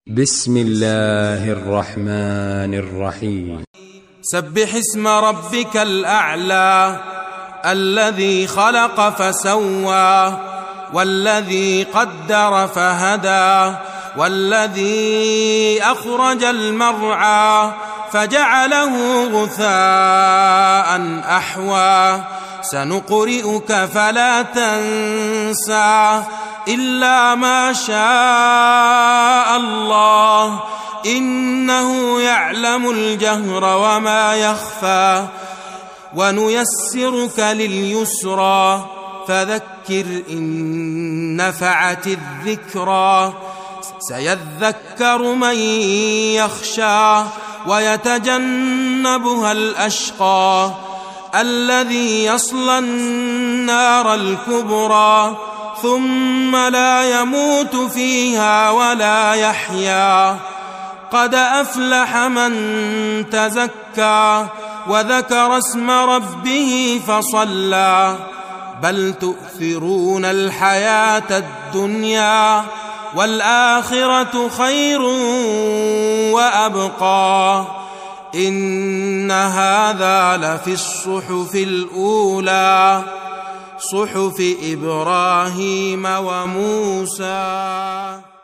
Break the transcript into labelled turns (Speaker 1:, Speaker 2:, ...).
Speaker 1: بسم الله الرحمن الرحيم.
Speaker 2: سبح اسم ربك الأعلى الذي خلق فسوى والذي قدر فهدى والذي أخرج المرعى فجعله غثاء أحوى سنقرئك فلا تنسى إلا ما شاء الله إنه يعلم الجهر وما يخفى ونيسرك لليسرى فذكر إن نفعت الذكرى سيذكر من يخشى ويتجنبها الأشقى الذي يصلى النار الكبرى ثم لا يموت فيها ولا يحيا قد أفلح من تزكى وذكر اسم ربه فصلى بل تؤثرون الحياة الدنيا والآخرة خير وأبقى إن هذا لفي الصحف الأولى صحف إبراهيم وموسى.